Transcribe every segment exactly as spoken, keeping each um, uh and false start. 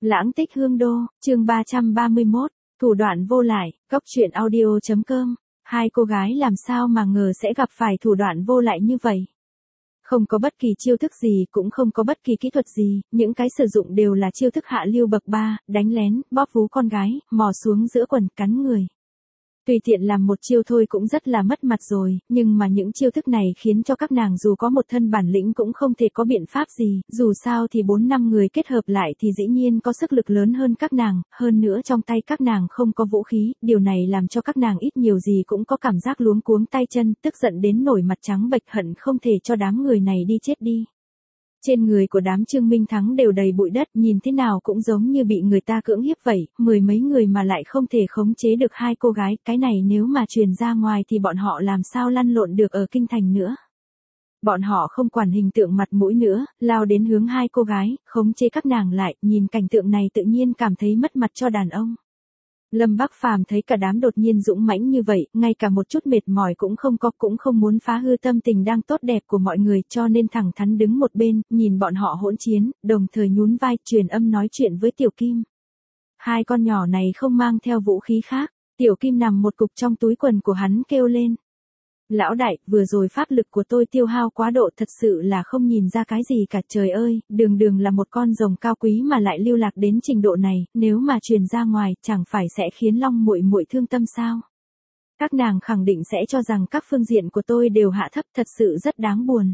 Lãng tích hương đô, chương ba trăm ba mươi mốt, thủ đoạn vô lại, góc truyện audio chấm com. Hai cô gái làm sao mà ngờ sẽ gặp phải thủ đoạn vô lại như vậy. Không có bất kỳ chiêu thức gì, cũng không có bất kỳ kỹ thuật gì, những cái sử dụng đều là chiêu thức hạ lưu bậc ba, đánh lén, bóp vú con gái, mò xuống giữa quần, cắn người. Tùy tiện làm một chiêu thôi cũng rất là mất mặt rồi, nhưng mà những chiêu thức này khiến cho các nàng dù có một thân bản lĩnh cũng không thể có biện pháp gì, dù sao thì bốn năm người kết hợp lại thì dĩ nhiên có sức lực lớn hơn các nàng, hơn nữa trong tay các nàng không có vũ khí, điều này làm cho các nàng ít nhiều gì cũng có cảm giác luống cuống tay chân, tức giận đến nổi mặt trắng bệch, hận không thể cho đám người này đi chết đi. Trên người của đám Trương Minh Thắng đều đầy bụi đất, nhìn thế nào cũng giống như bị người ta cưỡng hiếp vậy, mười mấy người mà lại không thể khống chế được hai cô gái, cái này nếu mà truyền ra ngoài thì bọn họ làm sao lăn lộn được ở kinh thành nữa. Bọn họ không quản hình tượng mặt mũi nữa, lao đến hướng hai cô gái, khống chế các nàng lại, nhìn cảnh tượng này tự nhiên cảm thấy mất mặt cho đàn ông. Lâm Bắc Phàm thấy cả đám đột nhiên dũng mãnh như vậy, ngay cả một chút mệt mỏi cũng không có, cũng không muốn phá hư tâm tình đang tốt đẹp của mọi người, cho nên thẳng thắn đứng một bên, nhìn bọn họ hỗn chiến, đồng thời nhún vai, truyền âm nói chuyện với Tiểu Kim. Hai con nhỏ này không mang theo vũ khí khác, Tiểu Kim nằm một cục trong túi quần của hắn kêu lên. Lão đại, vừa rồi pháp lực của tôi tiêu hao quá độ, thật sự là không nhìn ra cái gì cả, trời ơi, đường đường là một con rồng cao quý mà lại lưu lạc đến trình độ này, nếu mà truyền ra ngoài, chẳng phải sẽ khiến Long muội muội thương tâm sao? Các nàng khẳng định sẽ cho rằng các phương diện của tôi đều hạ thấp, thật sự rất đáng buồn.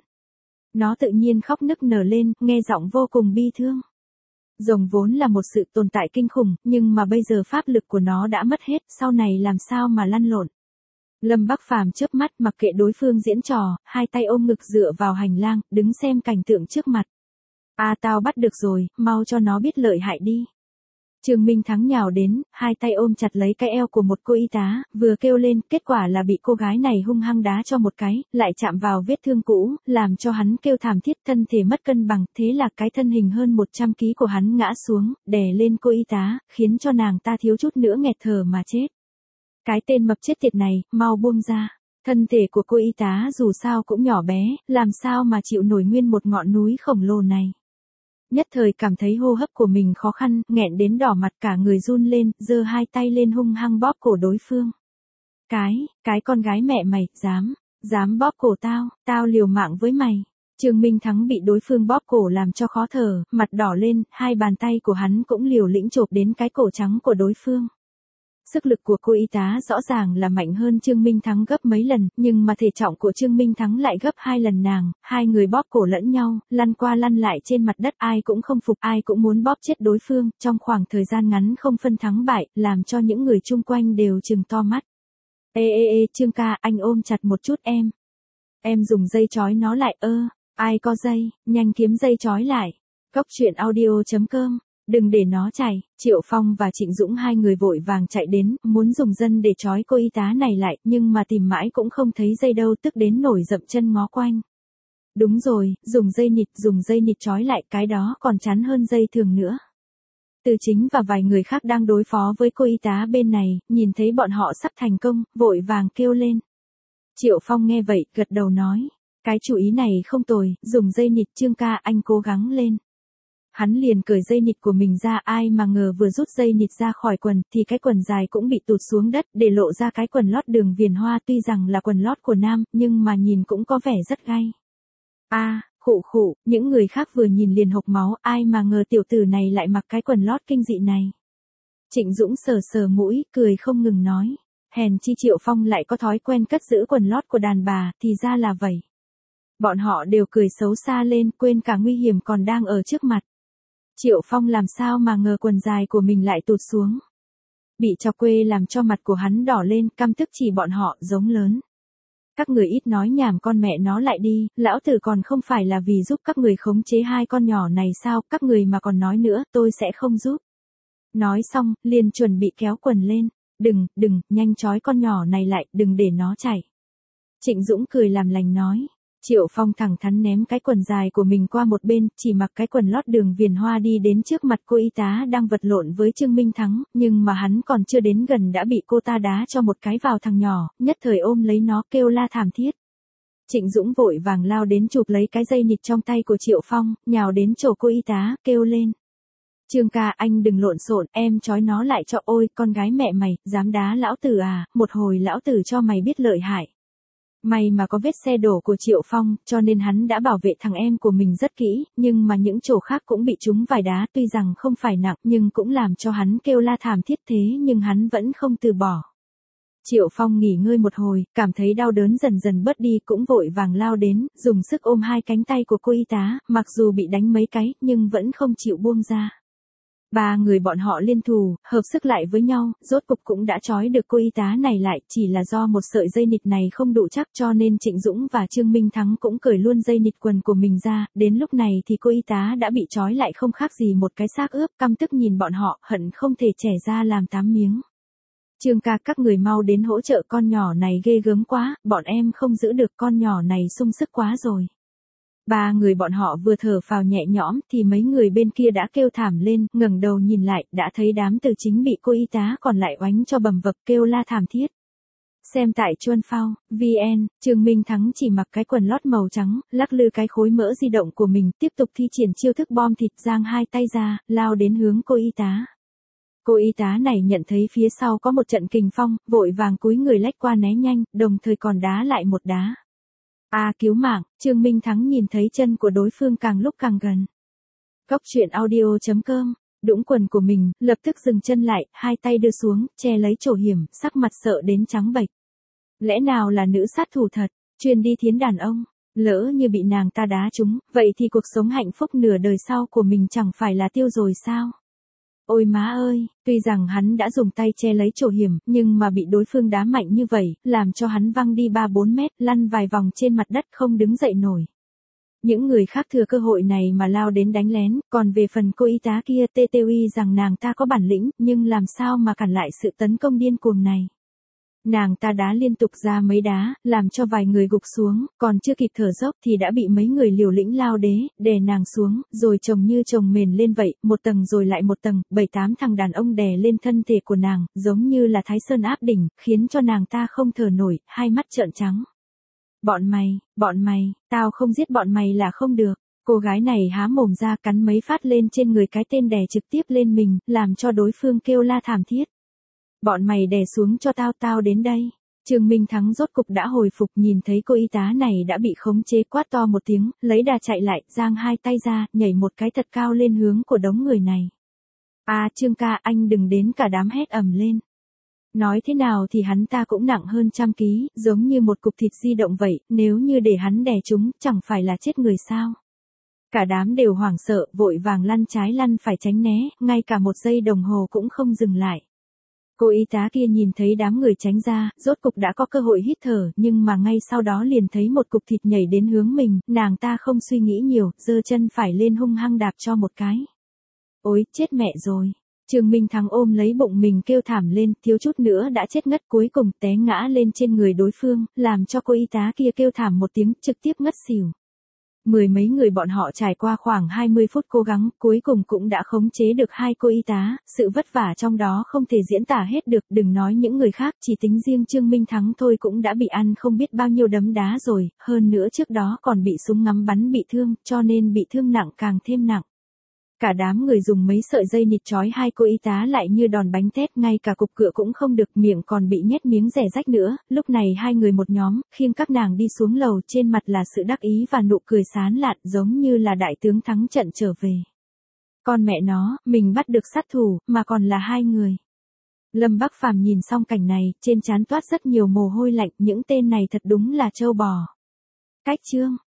Nó tự nhiên khóc nức nở lên, nghe giọng vô cùng bi thương. Rồng vốn là một sự tồn tại kinh khủng, nhưng mà bây giờ pháp lực của nó đã mất hết, sau này làm sao mà lăn lộn. Lâm Bắc Phàm chớp mắt, mặc kệ đối phương diễn trò, hai tay ôm ngực dựa vào hành lang, đứng xem cảnh tượng trước mặt. A à, tao bắt được rồi, mau cho nó biết lợi hại đi. Trương Minh Thắng nhào đến, hai tay ôm chặt lấy cái eo của một cô y tá, vừa kêu lên, kết quả là bị cô gái này hung hăng đá cho một cái, lại chạm vào vết thương cũ, làm cho hắn kêu thảm thiết, thân thể mất cân bằng, thế là cái thân hình hơn một trăm ki lô gam của hắn ngã xuống, đè lên cô y tá, khiến cho nàng ta thiếu chút nữa nghẹt thở mà chết. Cái tên mập chết tiệt này, mau buông ra. Thân thể của cô y tá dù sao cũng nhỏ bé, làm sao mà chịu nổi nguyên một ngọn núi khổng lồ này. Nhất thời cảm thấy hô hấp của mình khó khăn, nghẹn đến đỏ mặt, cả người run lên, giơ hai tay lên hung hăng bóp cổ đối phương. Cái, cái con gái mẹ mày, dám, dám bóp cổ tao, tao liều mạng với mày. Trương Minh Thắng bị đối phương bóp cổ làm cho khó thở, mặt đỏ lên, hai bàn tay của hắn cũng liều lĩnh chộp đến cái cổ trắng của đối phương. Sức lực của cô y tá rõ ràng là mạnh hơn Trương Minh Thắng gấp mấy lần, nhưng mà thể trọng của Trương Minh Thắng lại gấp hai lần nàng, hai người bóp cổ lẫn nhau, lăn qua lăn lại trên mặt đất, ai cũng không phục, ai cũng muốn bóp chết đối phương, trong khoảng thời gian ngắn không phân thắng bại, làm cho những người chung quanh đều trừng to mắt. Ê ê ê, Trương ca, anh ôm chặt một chút em. Em dùng dây trói nó lại, ơ, ai có dây, nhanh kiếm dây trói lại. Góc truyện audio chấm com. Đừng để nó chạy, Triệu Phong và Trịnh Dũng hai người vội vàng chạy đến, muốn dùng dân để trói cô y tá này lại, nhưng mà tìm mãi cũng không thấy dây đâu, tức đến nổi dậm chân ngó quanh. Đúng rồi, dùng dây nịt, dùng dây nịt trói lại, cái đó còn chắn hơn dây thường nữa. Từ Chính và vài người khác đang đối phó với cô y tá bên này, nhìn thấy bọn họ sắp thành công, vội vàng kêu lên. Triệu Phong nghe vậy, gật đầu nói, cái chủ ý này không tồi, dùng dây nịt, Trương ca, anh cố gắng lên. Hắn liền cởi dây nịt của mình ra, ai mà ngờ vừa rút dây nịt ra khỏi quần thì cái quần dài cũng bị tụt xuống đất, để lộ ra cái quần lót đường viền hoa, tuy rằng là quần lót của nam, nhưng mà nhìn cũng có vẻ rất gay. A, à, khụ khụ, những người khác vừa nhìn liền hộc máu, ai mà ngờ tiểu tử này lại mặc cái quần lót kinh dị này. Trịnh Dũng sờ sờ mũi, cười không ngừng nói, hèn chi Triệu Phong lại có thói quen cất giữ quần lót của đàn bà, thì ra là vậy. Bọn họ đều cười xấu xa lên, quên cả nguy hiểm còn đang ở trước mặt. Triệu Phong làm sao mà ngờ quần dài của mình lại tụt xuống. Bị chọc quê làm cho mặt của hắn đỏ lên, căm tức chỉ bọn họ, giống lớn. Các người ít nói nhảm, con mẹ nó lại đi, lão tử còn không phải là vì giúp các người khống chế hai con nhỏ này sao, các người mà còn nói nữa, tôi sẽ không giúp. Nói xong, liền chuẩn bị kéo quần lên, đừng, đừng, nhanh trói con nhỏ này lại, đừng để nó chạy. Trịnh Dũng cười làm lành nói. Triệu Phong thẳng thắn ném cái quần dài của mình qua một bên, chỉ mặc cái quần lót đường viền hoa đi đến trước mặt cô y tá đang vật lộn với Trương Minh Thắng, nhưng mà hắn còn chưa đến gần đã bị cô ta đá cho một cái vào thằng nhỏ, nhất thời ôm lấy nó kêu la thảm thiết. Trịnh Dũng vội vàng lao đến chụp lấy cái dây nịt trong tay của Triệu Phong, nhào đến chỗ cô y tá, kêu lên. Trương ca, anh đừng lộn xộn, em trói nó lại cho. Ôi, con gái mẹ mày, dám đá lão tử à, một hồi lão tử cho mày biết lợi hại. May mà có vết xe đổ của Triệu Phong, cho nên hắn đã bảo vệ thằng em của mình rất kỹ, nhưng mà những chỗ khác cũng bị trúng vài đá, tuy rằng không phải nặng nhưng cũng làm cho hắn kêu la thảm thiết, thế nhưng hắn vẫn không từ bỏ. Triệu Phong nghỉ ngơi một hồi, cảm thấy đau đớn dần dần bớt đi cũng vội vàng lao đến, dùng sức ôm hai cánh tay của cô y tá, mặc dù bị đánh mấy cái, nhưng vẫn không chịu buông ra. Ba người bọn họ liên thủ, hợp sức lại với nhau, rốt cục cũng đã trói được cô y tá này lại, chỉ là do một sợi dây nịt này không đủ chắc cho nên Trịnh Dũng và Trương Minh Thắng cũng cởi luôn dây nịt quần của mình ra, đến lúc này thì cô y tá đã bị trói lại không khác gì một cái xác ướp, căm tức nhìn bọn họ, hận không thể chẻ ra làm tám miếng. Trương ca, các người mau đến hỗ trợ, con nhỏ này ghê gớm quá, bọn em không giữ được, con nhỏ này sung sức quá rồi. Ba người bọn họ vừa thở phào nhẹ nhõm thì mấy người bên kia đã kêu thảm lên, ngẩng đầu nhìn lại, đã thấy đám từ chính bị cô y tá còn lại oánh cho bầm vập kêu la thảm thiết. Xem tại Chuan Phao, vê en, Trương Minh Thắng chỉ mặc cái quần lót màu trắng, lắc lư cái khối mỡ di động của mình, tiếp tục thi triển chiêu thức bom thịt, giang hai tay ra, lao đến hướng cô y tá. Cô y tá này nhận thấy phía sau có một trận kình phong, vội vàng cúi người lách qua né nhanh, đồng thời còn đá lại một đá. A à, cứu mạng, Trương Minh Thắng nhìn thấy chân của đối phương càng lúc càng gần. Cốc truyện audio chấm com, đũng quần của mình, lập tức dừng chân lại, hai tay đưa xuống, che lấy chỗ hiểm, sắc mặt sợ đến trắng bệch. Lẽ nào là nữ sát thủ thật, chuyên đi thiến đàn ông, lỡ như bị nàng ta đá trúng, vậy thì cuộc sống hạnh phúc nửa đời sau của mình chẳng phải là tiêu rồi sao? Ôi má ơi, tuy rằng hắn đã dùng tay che lấy chỗ hiểm, nhưng mà bị đối phương đá mạnh như vậy, làm cho hắn văng đi ba bốn mét, lăn vài vòng trên mặt đất không đứng dậy nổi. Những người khác thừa cơ hội này mà lao đến đánh lén, còn về phần cô y tá kia tê tê uy rằng nàng ta có bản lĩnh, nhưng làm sao mà cản lại sự tấn công điên cuồng này. Nàng ta đá liên tục ra mấy đá, làm cho vài người gục xuống, còn chưa kịp thở dốc thì đã bị mấy người liều lĩnh lao đế, đè nàng xuống, rồi chồng như chồng mền lên vậy, một tầng rồi lại một tầng, bảy tám thằng đàn ông đè lên thân thể của nàng, giống như là Thái Sơn áp đỉnh, khiến cho nàng ta không thở nổi, hai mắt trợn trắng. Bọn mày, bọn mày, tao không giết bọn mày là không được. Cô gái này há mồm ra cắn mấy phát lên trên người cái tên đè trực tiếp lên mình, làm cho đối phương kêu la thảm thiết. Bọn mày đè xuống cho tao, tao đến đây. Trương Minh Thắng rốt cục đã hồi phục, nhìn thấy cô y tá này đã bị khống chế, quát to một tiếng, lấy đà chạy lại, giang hai tay ra, nhảy một cái thật cao lên hướng của đống người này. À Trương ca, anh đừng đến, cả đám hét ầm lên. Nói thế nào thì hắn ta cũng nặng hơn trăm ký, giống như một cục thịt di động vậy, nếu như để hắn đè chúng, chẳng phải là chết người sao. Cả đám đều hoảng sợ, vội vàng lăn trái lăn phải tránh né, ngay cả một giây đồng hồ cũng không dừng lại. Cô y tá kia nhìn thấy đám người tránh ra, rốt cục đã có cơ hội hít thở, nhưng mà ngay sau đó liền thấy một cục thịt nhảy đến hướng mình, nàng ta không suy nghĩ nhiều, giơ chân phải lên hung hăng đạp cho một cái. Ôi, chết mẹ rồi. Trương Minh Thắng ôm lấy bụng mình kêu thảm lên, thiếu chút nữa đã chết ngất, cuối cùng té ngã lên trên người đối phương, làm cho cô y tá kia kêu thảm một tiếng, trực tiếp ngất xỉu. Mười mấy người bọn họ trải qua khoảng hai mươi phút cố gắng, cuối cùng cũng đã khống chế được hai cô y tá, sự vất vả trong đó không thể diễn tả hết được, đừng nói những người khác, chỉ tính riêng Trương Minh Thắng thôi cũng đã bị ăn không biết bao nhiêu đấm đá rồi, hơn nữa trước đó còn bị súng ngắm bắn bị thương, cho nên bị thương nặng càng thêm nặng. Cả đám người dùng mấy sợi dây nịt trói hai cô y tá lại như đòn bánh tét, ngay cả cục cựa cũng không được, miệng còn bị nhét miếng rẻ rách nữa, lúc này hai người một nhóm, khiêng các nàng đi xuống lầu, trên mặt là sự đắc ý và nụ cười sán lạn, giống như là đại tướng thắng trận trở về. Con mẹ nó, mình bắt được sát thủ, mà còn là hai người. Lâm Bắc Phàm nhìn xong cảnh này, trên trán toát rất nhiều mồ hôi lạnh, những tên này thật đúng là trâu bò. Cách chương